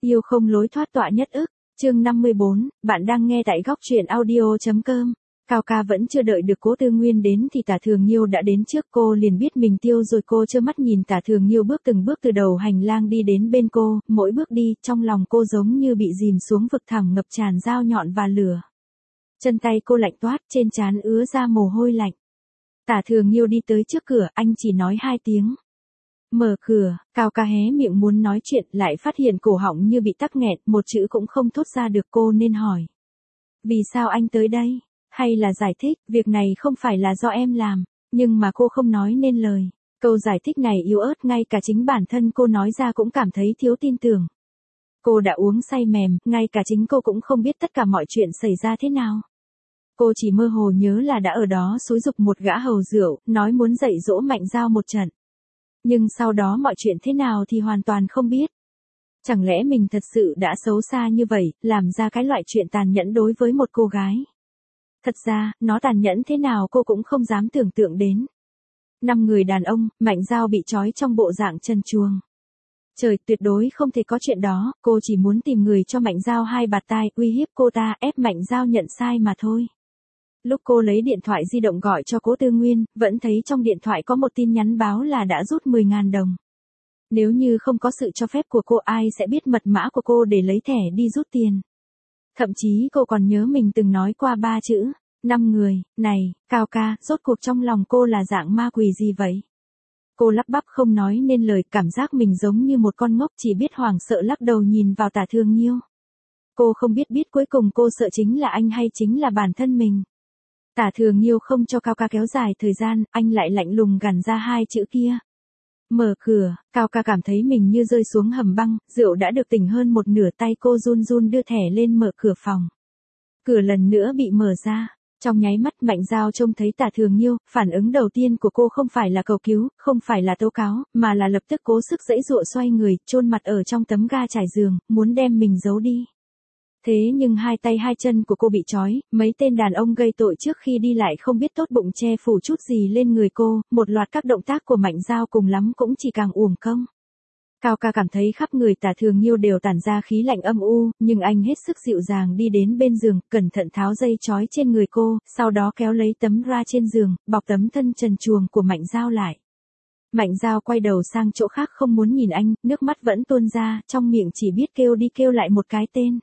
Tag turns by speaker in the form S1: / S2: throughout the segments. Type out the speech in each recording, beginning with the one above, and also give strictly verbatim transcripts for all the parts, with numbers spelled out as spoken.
S1: Yêu không lối thoát tọa nhất ức, chương năm mươi bốn, bạn đang nghe tại góc truyện audio.com. Cao ca vẫn chưa đợi được Cố Tư Nguyên đến thì Tả Thường Nhiêu đã đến trước, cô liền biết mình tiêu rồi. Cô trơ mắt nhìn Tả Thường Nhiêu bước từng bước từ đầu hành lang đi đến bên cô, mỗi bước đi, trong lòng cô giống như bị dìm xuống vực thẳm ngập tràn dao nhọn và lửa. Chân tay cô lạnh toát, trên trán ứa ra mồ hôi lạnh. Tả Thường Nhiêu đi tới trước cửa, anh chỉ nói hai tiếng. Mở cửa. Cao ca hé miệng muốn nói chuyện, lại phát hiện cổ họng như bị tắc nghẹn, một chữ cũng không thốt ra được. Cô nên hỏi. Vì sao anh tới đây? Hay là giải thích, việc này không phải là do em làm, nhưng mà cô không nói nên lời. Câu giải thích này yếu ớt, ngay cả chính bản thân cô nói ra cũng cảm thấy thiếu tin tưởng. Cô đã uống say mềm, ngay cả chính cô cũng không biết tất cả mọi chuyện xảy ra thế nào. Cô chỉ mơ hồ nhớ là đã ở đó xúi giục một gã hầu rượu, nói muốn dạy dỗ Mạnh Dao một trận. Nhưng sau đó mọi chuyện thế nào thì hoàn toàn không biết. Chẳng lẽ mình thật sự đã xấu xa như vậy, làm ra cái loại chuyện tàn nhẫn đối với một cô gái? Thật ra, nó tàn nhẫn thế nào cô cũng không dám tưởng tượng đến. Năm người đàn ông, Mạnh Dao bị trói trong bộ dạng trần truồng. Trời, tuyệt đối không thể có chuyện đó, cô chỉ muốn tìm người cho Mạnh Dao hai bạt tai, uy hiếp cô ta, ép Mạnh Dao nhận sai mà thôi. Lúc cô lấy điện thoại di động gọi cho Cố Tư Nguyên, vẫn thấy trong điện thoại có một tin nhắn báo là đã rút mười nghìn đồng. Nếu như không có sự cho phép của cô, ai sẽ biết mật mã của cô để lấy thẻ đi rút tiền. Thậm chí cô còn nhớ mình từng nói qua ba chữ, năm người, này, Cao ca, rốt cuộc trong lòng cô là dạng ma quỷ gì vậy? Cô lắp bắp không nói nên lời, cảm giác mình giống như một con ngốc chỉ biết hoảng sợ lắc đầu nhìn vào Tả Thường Nhiêu. Cô không biết biết cuối cùng cô sợ chính là anh hay chính là bản thân mình. Tả Thường Nhiêu không cho Cao ca kéo dài thời gian, anh lại lạnh lùng gằn ra hai chữ kia. Mở cửa. Cao ca cảm thấy mình như rơi xuống hầm băng, rượu đã được tỉnh hơn một nửa, tay cô run run đưa thẻ lên mở cửa phòng. Cửa lần nữa bị mở ra. Trong nháy mắt Mạnh Dao trông thấy Tả Thường Nhiêu, phản ứng đầu tiên của cô không phải là cầu cứu, không phải là tố cáo, mà là lập tức cố sức giãy giụa xoay người, chôn mặt ở trong tấm ga trải giường, muốn đem mình giấu đi. Thế nhưng hai tay hai chân của cô bị trói, mấy tên đàn ông gây tội trước khi đi lại không biết tốt bụng che phủ chút gì lên người cô, một loạt các động tác của Mạnh Dao cùng lắm cũng chỉ càng uổng công. Cao ca cảm thấy khắp người Tả Thường Nhiêu đều tản ra khí lạnh âm u, nhưng anh hết sức dịu dàng đi đến bên giường, cẩn thận tháo dây trói trên người cô, sau đó kéo lấy tấm ra trên giường, bọc tấm thân trần truồng của Mạnh Dao lại. Mạnh Dao quay đầu sang chỗ khác không muốn nhìn anh, nước mắt vẫn tuôn ra, trong miệng chỉ biết kêu đi kêu lại một cái tên.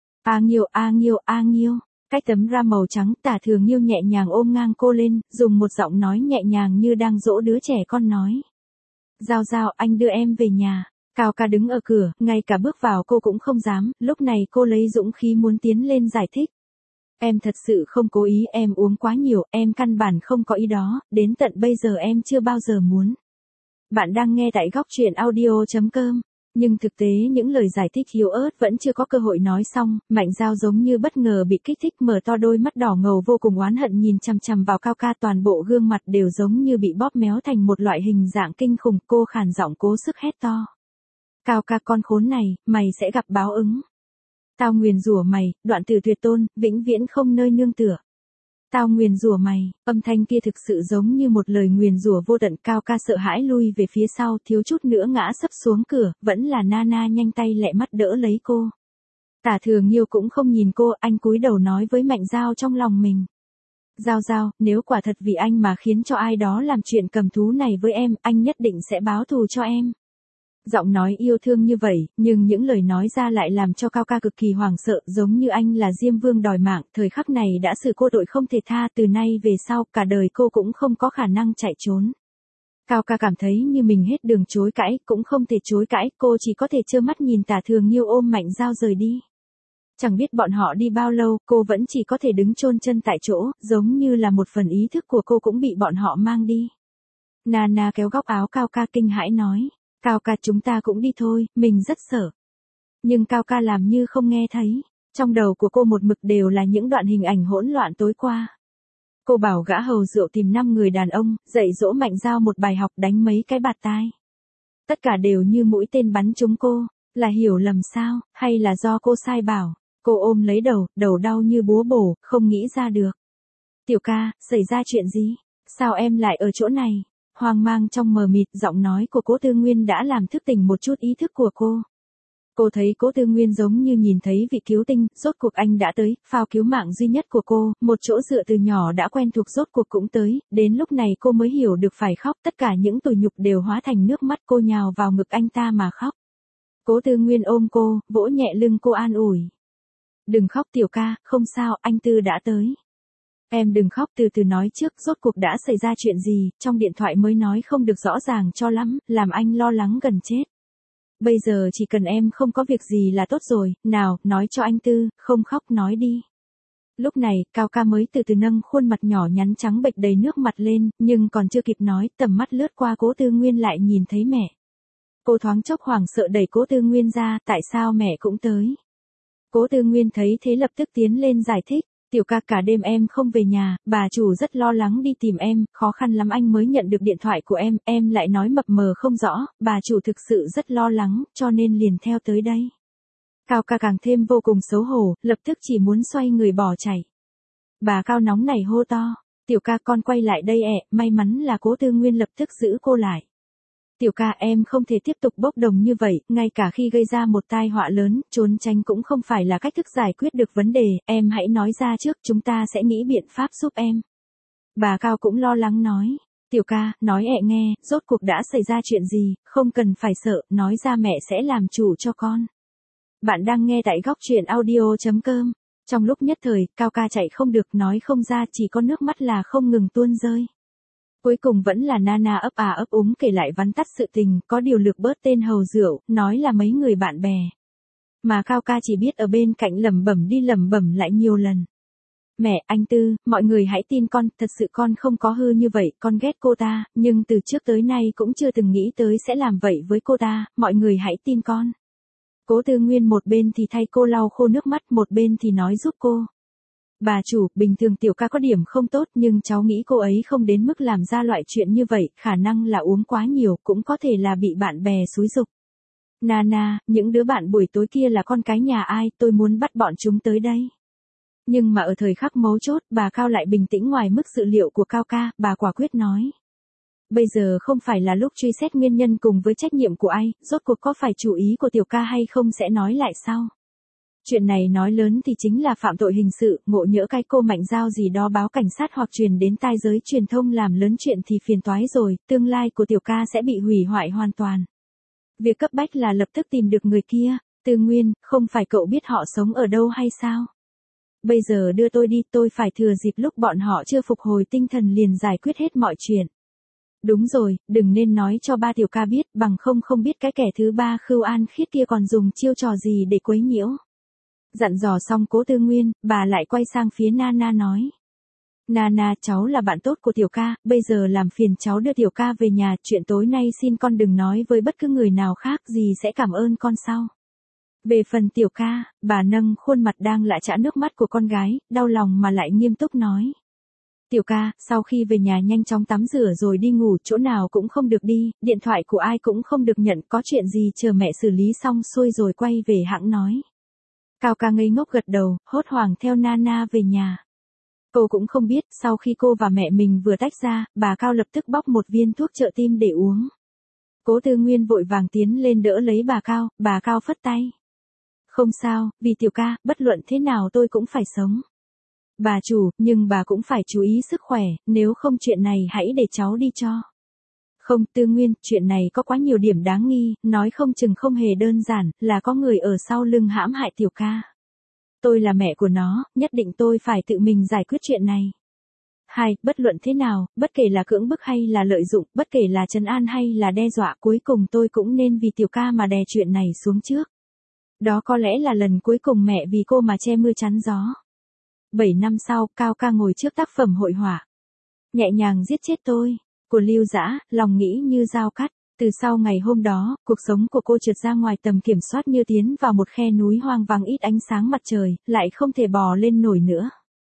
S1: A Nghiêu, A Nghiêu, A Nghiêu. Cách tấm ra màu trắng, Tả Thường Nhiêu nhẹ nhàng ôm ngang cô lên, dùng một giọng nói nhẹ nhàng như đang dỗ đứa trẻ con nói. Dao Dao, anh đưa em về nhà. Cao ca đứng ở cửa, ngay cả bước vào cô cũng không dám, lúc này cô lấy dũng khí muốn tiến lên giải thích. Em thật sự không cố ý, em uống quá nhiều, em căn bản không có ý đó, đến tận bây giờ em chưa bao giờ muốn. Bạn đang nghe tại góc truyện audio.com. Nhưng thực tế những lời giải thích yếu ớt vẫn chưa có cơ hội nói xong, Mạnh Dao giống như bất ngờ bị kích thích, mở to đôi mắt đỏ ngầu vô cùng oán hận nhìn chằm chằm vào Cao ca, toàn bộ gương mặt đều giống như bị bóp méo thành một loại hình dạng kinh khủng. Cô khàn giọng cố sức hét to. Cao ca, con khốn này, mày sẽ gặp báo ứng. Tao nguyền rủa mày, đoạn tử tuyệt tôn, vĩnh viễn không nơi nương tựa. Tao nguyền rủa mày, âm thanh kia thực sự giống như một lời nguyền rủa vô tận. Cao ca sợ hãi lui về phía sau, thiếu chút nữa ngã sấp xuống cửa, vẫn là Nana nhanh tay lẹ mắt đỡ lấy cô. Tả Thường Nhiêu cũng không nhìn cô, anh cúi đầu nói với Mạnh Dao trong lòng mình. Dao Dao, nếu quả thật vì anh mà khiến cho ai đó làm chuyện cầm thú này với em, anh nhất định sẽ báo thù cho em. Giọng nói yêu thương như vậy, nhưng những lời nói ra lại làm cho Cao ca cực kỳ hoảng sợ, giống như anh là Diêm Vương đòi mạng, thời khắc này đã xử cô tội không thể tha, từ nay về sau, cả đời cô cũng không có khả năng chạy trốn. Cao ca cảm thấy như mình hết đường chối cãi, cũng không thể chối cãi, cô chỉ có thể trơ mắt nhìn Tả Thường Nhiêu ôm Mạnh Dao rời đi. Chẳng biết bọn họ đi bao lâu, cô vẫn chỉ có thể đứng chôn chân tại chỗ, giống như là một phần ý thức của cô cũng bị bọn họ mang đi. Nana kéo góc áo Cao ca kinh hãi nói. Cao ca, chúng ta cũng đi thôi, mình rất sợ. Nhưng Cao ca làm như không nghe thấy, trong đầu của cô một mực đều là những đoạn hình ảnh hỗn loạn tối qua. Cô bảo gã hầu rượu tìm năm người đàn ông, dạy dỗ Mạnh Dao một bài học, đánh mấy cái bạt tai. Tất cả đều như mũi tên bắn trúng cô, là hiểu lầm sao, hay là do cô sai bảo. Cô ôm lấy đầu, đầu đau như búa bổ, không nghĩ ra được. Tiểu ca, xảy ra chuyện gì? Sao em lại ở chỗ này? Hoang mang trong mờ mịt, giọng nói của Cố Tư Nguyên đã làm thức tỉnh một chút ý thức của cô. Cô thấy Cố Tư Nguyên giống như nhìn thấy vị cứu tinh, rốt cuộc anh đã tới, phao cứu mạng duy nhất của cô, một chỗ dựa từ nhỏ đã quen thuộc rốt cuộc cũng tới, đến lúc này cô mới hiểu được phải khóc, tất cả những tủi nhục đều hóa thành nước mắt, cô nhào vào ngực anh ta mà khóc. Cố Tư Nguyên ôm cô, vỗ nhẹ lưng cô an ủi. Đừng khóc tiểu ca, không sao, anh Tư đã tới. Em đừng khóc, từ từ nói trước, rốt cuộc đã xảy ra chuyện gì, trong điện thoại mới nói không được rõ ràng cho lắm, làm anh lo lắng gần chết. Bây giờ chỉ cần em không có việc gì là tốt rồi, nào, nói cho anh Tư, không khóc nói đi. Lúc này, Cao ca mới từ từ nâng khuôn mặt nhỏ nhắn trắng bệch đầy nước mặt lên, nhưng còn chưa kịp nói, tầm mắt lướt qua Cố Tư Nguyên lại nhìn thấy mẹ. Cô thoáng chốc hoảng sợ đẩy Cố Tư Nguyên ra, tại sao mẹ cũng tới. Cố Tư Nguyên thấy thế lập tức tiến lên giải thích. Tiểu ca, cả đêm em không về nhà, bà chủ rất lo lắng đi tìm em, khó khăn lắm anh mới nhận được điện thoại của em, em lại nói mập mờ không rõ, bà chủ thực sự rất lo lắng, cho nên liền theo tới đây. Cao ca càng thêm vô cùng xấu hổ, lập tức chỉ muốn xoay người bỏ chạy. Bà Cao nóng nảy hô to, tiểu ca con quay lại đây ẹ, may mắn là Cố Tư Nguyên lập tức giữ cô lại. Tiểu ca, em không thể tiếp tục bốc đồng như vậy, ngay cả khi gây ra một tai họa lớn, trốn tránh cũng không phải là cách thức giải quyết được vấn đề, em hãy nói ra trước, chúng ta sẽ nghĩ biện pháp giúp em. Bà Cao cũng lo lắng nói, tiểu ca, nói ẹ nghe, rốt cuộc đã xảy ra chuyện gì, không cần phải sợ, nói ra mẹ sẽ làm chủ cho con. Bạn đang nghe tại góc truyện audio chấm com. Trong lúc nhất thời, Cao ca chạy không được, nói không ra, chỉ có nước mắt là không ngừng tuôn rơi. Cuối cùng vẫn là Nana ấp à ấp úng kể lại vắn tắt sự tình, có điều lược bớt tên hầu rượu, nói là mấy người bạn bè. Mà Cao ca chỉ biết ở bên cạnh lẩm bẩm đi lẩm bẩm lại nhiều lần. Mẹ, anh Tư, mọi người hãy tin con, thật sự con không có hư như vậy, con ghét cô ta, nhưng từ trước tới nay cũng chưa từng nghĩ tới sẽ làm vậy với cô ta, mọi người hãy tin con. Cố Tư Nguyên một bên thì thay cô lau khô nước mắt, một bên thì nói giúp cô. Bà chủ, bình thường tiểu ca có điểm không tốt nhưng cháu nghĩ cô ấy không đến mức làm ra loại chuyện như vậy, khả năng là uống quá nhiều, cũng có thể là bị bạn bè xúi giục. Nana, những đứa bạn buổi tối kia là con cái nhà ai, tôi muốn bắt bọn chúng tới đây. Nhưng mà ở thời khắc mấu chốt, bà Cao lại bình tĩnh ngoài mức dự liệu của Cao ca, bà quả quyết nói. Bây giờ không phải là lúc truy xét nguyên nhân cùng với trách nhiệm của ai, rốt cuộc có phải chủ ý của tiểu ca hay không sẽ nói lại sau. Chuyện này nói lớn thì chính là phạm tội hình sự, ngộ nhỡ cái cô Mạnh Giao gì đó báo cảnh sát hoặc truyền đến tai giới truyền thông làm lớn chuyện thì phiền toái rồi, tương lai của tiểu ca sẽ bị hủy hoại hoàn toàn. Việc cấp bách là lập tức tìm được người kia. Tư Nguyên, không phải cậu biết họ sống ở đâu hay sao? Bây giờ đưa tôi đi, tôi phải thừa dịp lúc bọn họ chưa phục hồi tinh thần liền giải quyết hết mọi chuyện. Đúng rồi, đừng nên nói cho ba tiểu ca biết, bằng không không biết cái kẻ thứ ba Khưu An Khiết kia còn dùng chiêu trò gì để quấy nhiễu. Dặn dò xong Cố Tư Nguyên, bà lại quay sang phía Nana nói. Nana, cháu là bạn tốt của tiểu ca, bây giờ làm phiền cháu đưa tiểu ca về nhà, chuyện tối nay xin con đừng nói với bất cứ người nào khác, gì sẽ cảm ơn con sau. Về phần tiểu ca, bà nâng khuôn mặt đang lạ chã nước mắt của con gái, đau lòng mà lại nghiêm túc nói. Tiểu ca, sau khi về nhà nhanh chóng tắm rửa rồi đi ngủ, chỗ nào cũng không được đi, điện thoại của ai cũng không được nhận, có chuyện gì chờ mẹ xử lý xong xuôi rồi quay về hãng nói. Cao ca ngây ngốc gật đầu, hốt hoảng theo Nana về nhà. Cô cũng không biết, sau khi cô và mẹ mình vừa tách ra, bà Cao lập tức bóc một viên thuốc trợ tim để uống. Cố Tư Nguyên vội vàng tiến lên đỡ lấy bà Cao, bà Cao phất tay. Không sao, vì tiểu ca, bất luận thế nào tôi cũng phải sống. Bà chủ, nhưng bà cũng phải chú ý sức khỏe, nếu không chuyện này hãy để cháu đi cho. Không, Tư Nguyên, chuyện này có quá nhiều điểm đáng nghi, nói không chừng không hề đơn giản, là có người ở sau lưng hãm hại tiểu ca. Tôi là mẹ của nó, nhất định tôi phải tự mình giải quyết chuyện này. Hai, bất luận thế nào, bất kể là cưỡng bức hay là lợi dụng, bất kể là trấn an hay là đe dọa, cuối cùng tôi cũng nên vì tiểu ca mà đè chuyện này xuống trước. Đó có lẽ là lần cuối cùng mẹ vì cô mà che mưa chắn gió. Bảy năm sau, Cao ca ngồi trước tác phẩm hội họa. Nhẹ nhàng giết chết tôi. Của Lưu Dã, lòng nghĩ như dao cắt. Từ sau ngày hôm đó, cuộc sống của cô trượt ra ngoài tầm kiểm soát như tiến vào một khe núi hoang vắng ít ánh sáng mặt trời, lại không thể bò lên nổi nữa.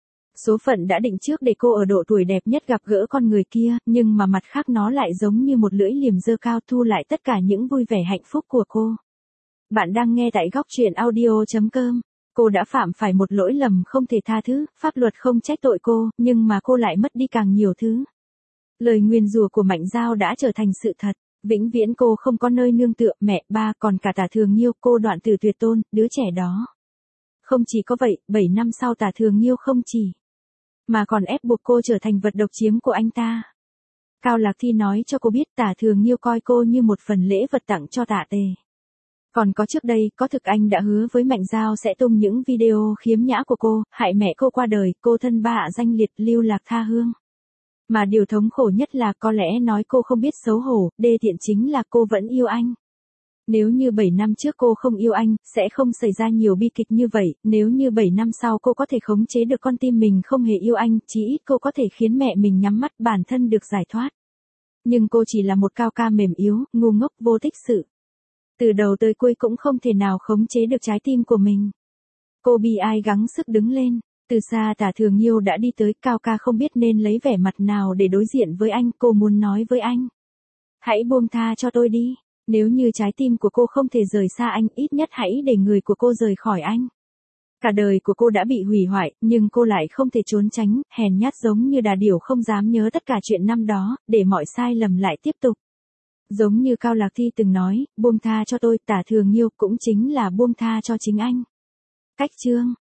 S1: Số phận đã định trước để cô ở độ tuổi đẹp nhất gặp gỡ con người kia, nhưng mà mặt khác nó lại giống như một lưỡi liềm giơ cao thu lại tất cả những vui vẻ hạnh phúc của cô. Bạn đang nghe tại góc truyện audio chấm com. Cô đã phạm phải một lỗi lầm không thể tha thứ, pháp luật không trách tội cô, nhưng mà cô lại mất đi càng nhiều thứ. Lời nguyền rủa của Mạnh Giao đã trở thành sự thật. Vĩnh viễn cô không có nơi nương tựa, mẹ, ba, còn cả Tả Thường Nhiêu, cô Đoạn Tử Tuyệt Tôn, đứa trẻ đó. Không chỉ có vậy, bảy năm sau Tả Thường Nhiêu không chỉ mà còn ép buộc cô trở thành vật độc chiếm của anh ta. Cao Lạc Thi nói cho cô biết Tả Thường Nhiêu coi cô như một phần lễ vật tặng cho Tạ Tề. Còn có trước đây, có thực anh đã hứa với Mạnh Giao sẽ tung những video khiếm nhã của cô, hại mẹ cô qua đời, cô thân ba ạ danh liệt, lưu lạc tha hương. Mà điều thống khổ nhất là có lẽ nói cô không biết xấu hổ, đê tiện chính là cô vẫn yêu anh. Nếu như bảy năm trước cô không yêu anh, sẽ không xảy ra nhiều bi kịch như vậy, nếu như bảy năm sau cô có thể khống chế được con tim mình không hề yêu anh, chỉ ít cô có thể khiến mẹ mình nhắm mắt bản thân được giải thoát. Nhưng cô chỉ là một Cao Ca mềm yếu, ngu ngốc vô tích sự. Từ đầu tới cuối cũng không thể nào khống chế được trái tim của mình. Cô bi ai gắng sức đứng lên. Từ xa Tả Thường Nhiêu đã đi tới, Cao Ca không biết nên lấy vẻ mặt nào để đối diện với anh, cô muốn nói với anh. Hãy buông tha cho tôi đi, nếu như trái tim của cô không thể rời xa anh, ít nhất hãy để người của cô rời khỏi anh. Cả đời của cô đã bị hủy hoại, nhưng cô lại không thể trốn tránh, hèn nhát giống như đà điểu không dám nhớ tất cả chuyện năm đó, để mọi sai lầm lại tiếp tục. Giống như Cao Lạc Thi từng nói, buông tha cho tôi, Tả Thường Nhiêu cũng chính là buông tha cho chính anh. Cách chương